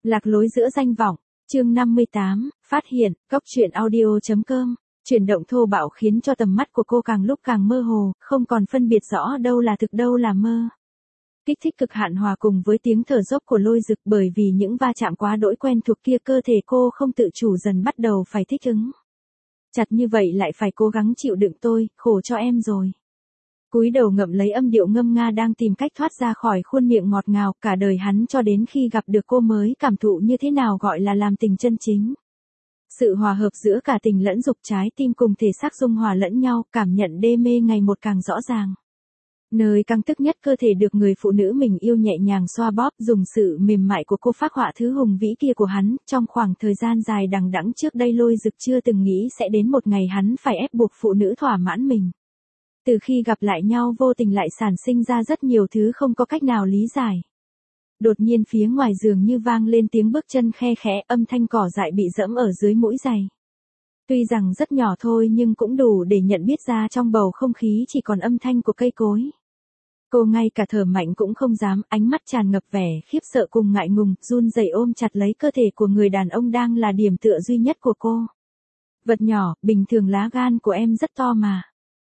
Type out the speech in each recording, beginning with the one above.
Lạc lối giữa danh vọng, chương 58, phát hiện, góc truyện audio.com. Chuyển động thô bạo khiến cho tầm mắt của cô càng lúc càng mơ hồ, không còn phân biệt rõ đâu là thực đâu là mơ. Kích thích cực hạn hòa cùng với tiếng thở dốc của Lôi Dực, bởi vì những va chạm quá đỗi quen thuộc kia, cơ thể cô không tự chủ dần bắt đầu phải thích ứng. Chặt như vậy lại phải cố gắng chịu đựng, tôi khổ cho em rồi. Cúi đầu ngậm lấy âm điệu ngâm nga đang tìm cách thoát ra khỏi khuôn miệng ngọt ngào, cả đời hắn cho đến khi gặp được cô mới cảm thụ như thế nào gọi là làm tình chân chính. Sự hòa hợp giữa cả tình lẫn dục, trái tim cùng thể xác dung hòa lẫn nhau, cảm nhận đê mê ngày một càng rõ ràng. Nơi căng tức nhất cơ thể được người phụ nữ mình yêu nhẹ nhàng xoa bóp, dùng sự mềm mại của cô phác họa thứ hùng vĩ kia của hắn. Trong khoảng thời gian dài đằng đẵng trước đây, Lôi Dực chưa từng nghĩ sẽ đến một ngày hắn phải ép buộc phụ nữ thỏa mãn mình. Từ khi gặp lại nhau, vô tình lại sản sinh ra rất nhiều thứ không có cách nào lý giải. Đột nhiên phía ngoài giường như vang lên tiếng bước chân khe khẽ, âm thanh cỏ dại bị dẫm ở dưới mũi giày. Tuy rằng rất nhỏ thôi nhưng cũng đủ để nhận biết ra trong bầu không khí chỉ còn âm thanh của cây cối. Cô ngay cả thở mạnh cũng không dám, ánh mắt tràn ngập vẻ khiếp sợ cùng ngại ngùng, run rẩy ôm chặt lấy cơ thể của người đàn ông đang là điểm tựa duy nhất của cô. Vật nhỏ, bình thường lá gan của em rất to mà.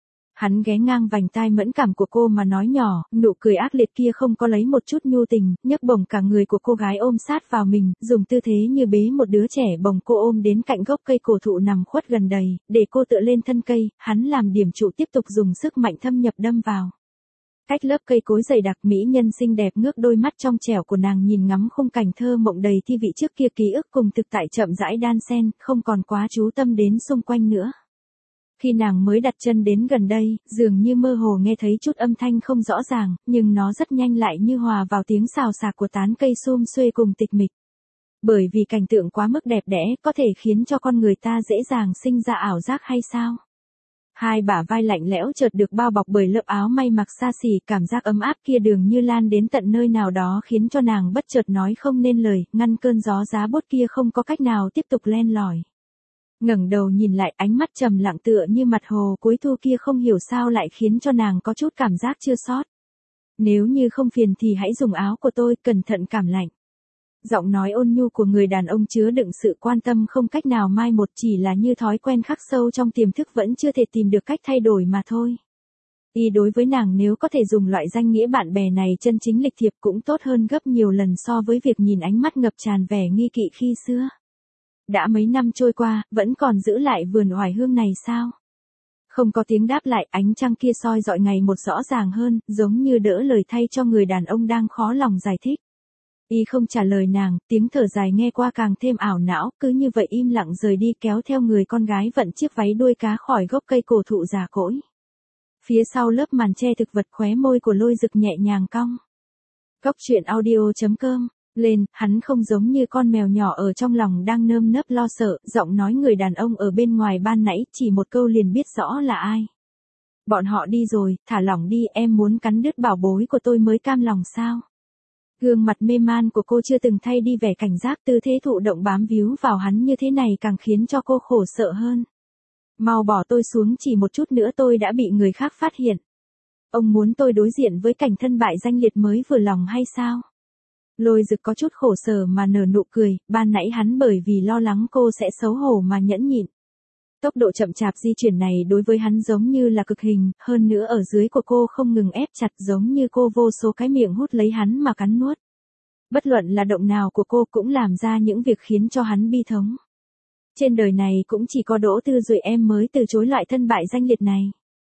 Hắn ghé ngang vành tai mẫn cảm của cô mà nói nhỏ, nụ cười ác liệt kia không có lấy một chút nhu tình, nhấc bổng cả người của cô gái ôm sát vào mình, dùng tư thế như bế một đứa trẻ, bồng cô ôm đến cạnh gốc cây cổ thụ nằm khuất gần đầy, để cô tựa lên thân cây, hắn làm điểm trụ tiếp tục dùng sức mạnh thâm nhập đâm vào. Cách lớp cây cối dày đặc, mỹ nhân xinh đẹp ngước đôi mắt trong trẻo của nàng nhìn ngắm khung cảnh thơ mộng đầy thi vị trước kia, ký ức cùng thực tại chậm rãi đan xen, không còn quá chú tâm đến xung quanh nữa. Khi nàng mới đặt chân đến gần đây, dường như mơ hồ nghe thấy chút âm thanh không rõ ràng, nhưng nó rất nhanh lại như hòa vào tiếng xào xạc của tán cây sum xuê cùng tịch mịch. Bởi vì cảnh tượng quá mức đẹp đẽ, có thể khiến cho con người ta dễ dàng sinh ra ảo giác hay sao? Hai bả vai lạnh lẽo chợt được bao bọc bởi lớp áo may mặc xa xỉ, cảm giác ấm áp kia dường như lan đến tận nơi nào đó khiến cho nàng bất chợt nói không nên lời, ngăn cơn gió giá buốt kia không có cách nào tiếp tục len lỏi. Ngẩng đầu nhìn lại, ánh mắt trầm lặng tựa như mặt hồ cuối thu kia không hiểu sao lại khiến cho nàng có chút cảm giác chua xót. Nếu như không phiền thì hãy dùng áo của tôi, cẩn thận cảm lạnh. Giọng nói ôn nhu của người đàn ông chứa đựng sự quan tâm không cách nào mai một, chỉ là như thói quen khắc sâu trong tiềm thức vẫn chưa thể tìm được cách thay đổi mà thôi. Y đối với nàng nếu có thể dùng loại danh nghĩa bạn bè này chân chính lịch thiệp cũng tốt hơn gấp nhiều lần so với việc nhìn ánh mắt ngập tràn vẻ nghi kỵ khi xưa. Đã mấy năm trôi qua, vẫn còn giữ lại vườn oải hương này sao? Không có tiếng đáp lại, ánh trăng kia soi dọi ngày một rõ ràng hơn, giống như đỡ lời thay cho người đàn ông đang khó lòng giải thích. Y không trả lời nàng, tiếng thở dài nghe qua càng thêm ảo não, cứ như vậy im lặng rời đi, kéo theo người con gái vận chiếc váy đuôi cá khỏi gốc cây cổ thụ già cỗi. Phía sau lớp màn che thực vật, khóe môi của Lôi Dực nhẹ nhàng cong. Góc truyện audio.com. Lên, hắn không giống như con mèo nhỏ ở trong lòng đang nơm nớp lo sợ, giọng nói người đàn ông ở bên ngoài ban nãy, chỉ một câu liền biết rõ là ai. Bọn họ đi rồi, thả lỏng đi, em muốn cắn đứt bảo bối của tôi mới cam lòng sao? Gương mặt mê man của cô chưa từng thay đi vẻ cảnh giác, tư thế thụ động bám víu vào hắn như thế này càng khiến cho cô khổ sợ hơn. Mau bỏ tôi xuống, chỉ một chút nữa tôi đã bị người khác phát hiện. Ông muốn tôi đối diện với cảnh thân bại danh liệt mới vừa lòng hay sao? Lôi Dực có chút khổ sở mà nở nụ cười, ban nãy hắn bởi vì lo lắng cô sẽ xấu hổ mà nhẫn nhịn. Tốc độ chậm chạp di chuyển này đối với hắn giống như là cực hình, hơn nữa ở dưới của cô không ngừng ép chặt, giống như cô vô số cái miệng hút lấy hắn mà cắn nuốt. Bất luận là động nào của cô cũng làm ra những việc khiến cho hắn bi thống. Trên đời này cũng chỉ có Đỗ Tư Duệ em mới từ chối loại thân bại danh liệt này.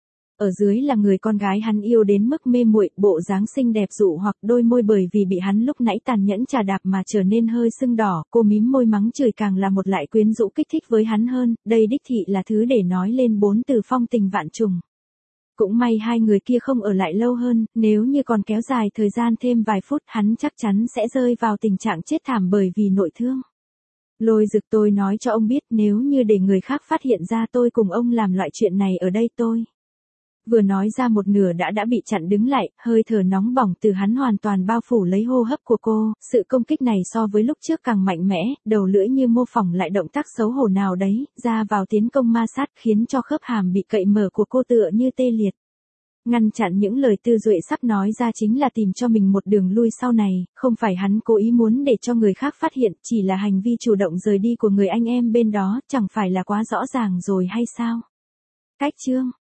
Ở dưới là người con gái hắn yêu đến mức mê muội, bộ dáng xinh đẹp dụ hoặc, đôi môi bởi vì bị hắn lúc nãy tàn nhẫn chà đạp mà trở nên hơi sưng đỏ, cô mím môi mắng chửi càng là một lại quyến rũ kích thích với hắn hơn, đây đích thị là thứ để nói lên 4 từ phong tình vạn trùng. Cũng may hai người kia không ở lại lâu hơn, nếu như còn kéo dài thời gian thêm vài phút hắn chắc chắn sẽ rơi vào tình trạng chết thảm bởi vì nội thương. Lôi Dực, tôi nói cho ông biết, nếu như để người khác phát hiện ra tôi cùng ông làm loại chuyện này ở đây tôi. Vừa nói ra một nửa đã bị chặn đứng lại, hơi thở nóng bỏng từ hắn hoàn toàn bao phủ lấy hô hấp của cô, sự công kích này so với lúc trước càng mạnh mẽ, đầu lưỡi như mô phỏng lại động tác xấu hổ nào đấy, ra vào tiến công ma sát khiến cho khớp hàm bị cậy mở của cô tựa như tê liệt. Ngăn chặn những lời Tư Duệ sắp nói ra chính là tìm cho mình một đường lui sau này, không phải hắn cố ý muốn để cho người khác phát hiện, chỉ là hành vi chủ động rời đi của người anh em bên đó, chẳng phải là quá rõ ràng rồi hay sao? Cách chương